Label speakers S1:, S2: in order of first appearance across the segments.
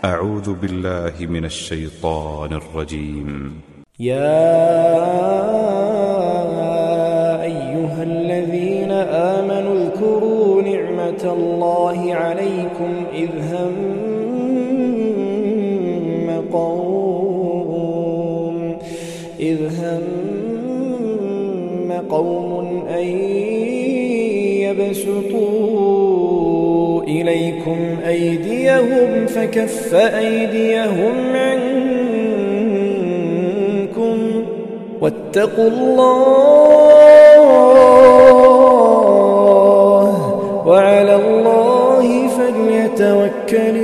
S1: أعوذ بالله من الشيطان الرجيم.
S2: يا أيها الذين آمنوا اذكروا نعمة الله عليكم إذ هم قوم أن يبسطوا إليكم أيديهم فكف أيديهم عنكم واتقوا الله وعلى الله فليتوكل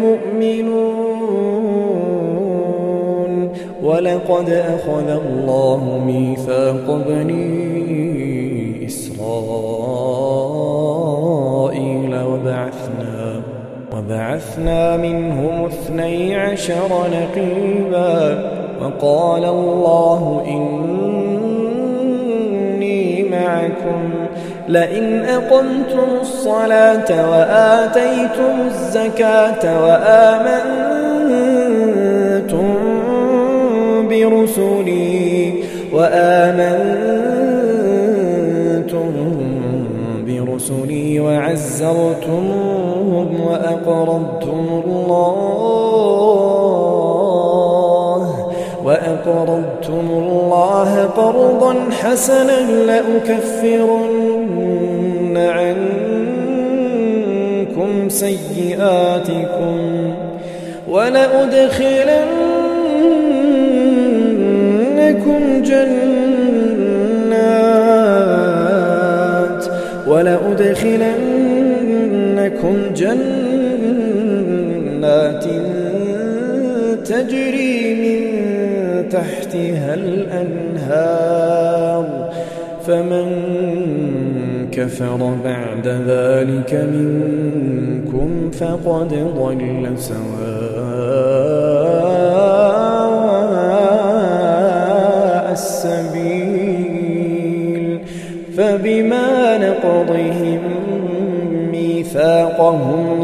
S2: المؤمنون. ولقد أخذ الله ميثاق بني إسرائيل وبعثنا منهم 12 نقيبا وقال الله إني معكم لئن أقمتم الصلاة وآتيتم الزكاة وآمنتم برسلي وعزرتموهم وأقرضتم الله قرضا حسنا لأكفرن عنكم سيئاتكم ولأدخلنكم جنات تجري من تحتها الأنهار فمن كفر بعد ذلك منكم فقد ضل سواء السبيل. فبما نقضهم ميثاقهم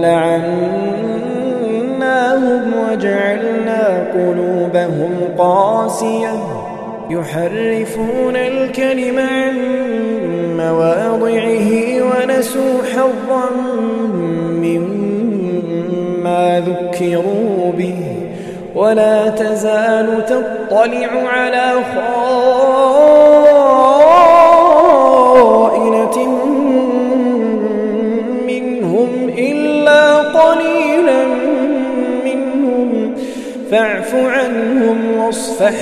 S2: لعناهم وجعلنا قلوبهم قاسية يحرفون الكلم عن مواضعه ونسوا حظا مما ذكروا به ولا تزال تطلع على خائنة منهم إلا قليلا منهم فاعف عنهم واصفح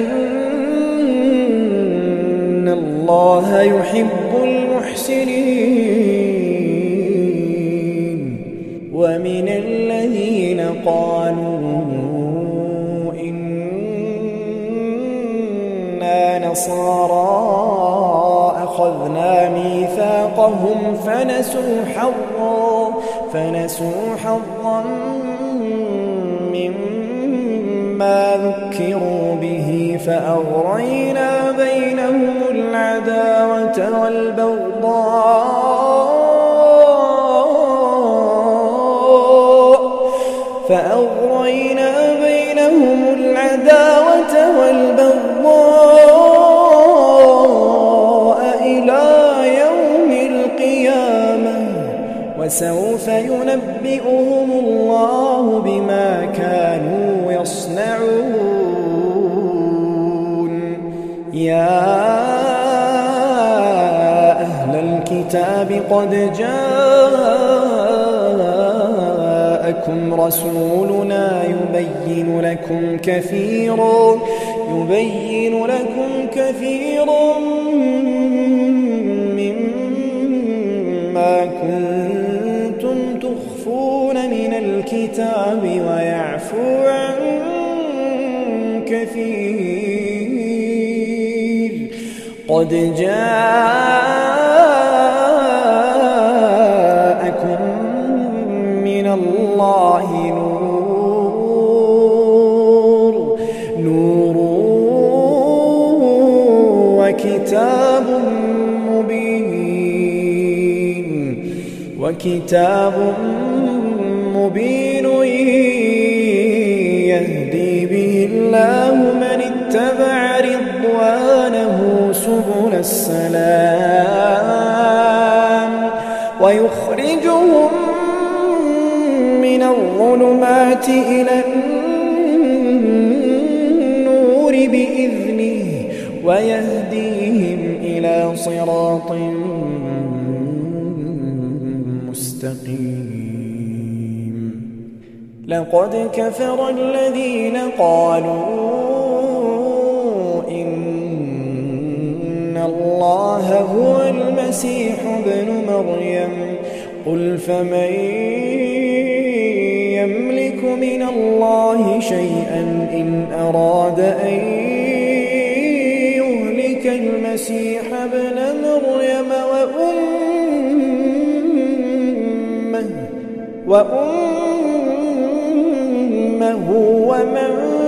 S2: إن الله يحب المحسنين. ومن الذين قالوا إنا نصارى أخذنا ميثاقهم فنسوا حظا مما ذكروا به فأغرينا بينهم العداوة والبغضاء إلى يوم القيامة وسوف ينبئهم الله بما كانوا يصنعون. يا أهل الكتاب قد جاءكم رسولنا يبين لكم كثيرا مما كنتم تخفون من الكتاب ويعفو عن كثير. قد جاءكم من الله نور وكتاب مبين ويخرجهم من الظلمات إلى النور بإذنه ويهديهم إلى صراط مستقيم. لقد كفر الذين قالوا إن الله هو المسيح ابن مريم. قل فمن يملك من الله شيئا إن أراد أن يهلك المسيح ابن مريم وأمه ومن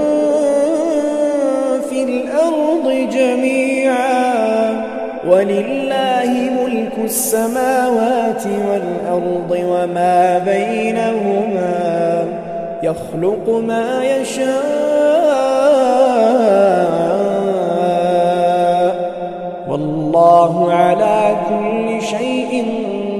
S2: في الأرض جميعا ولله ملك السماوات والأرض وما بينهما يخلق ما يشاء والله على كل شيء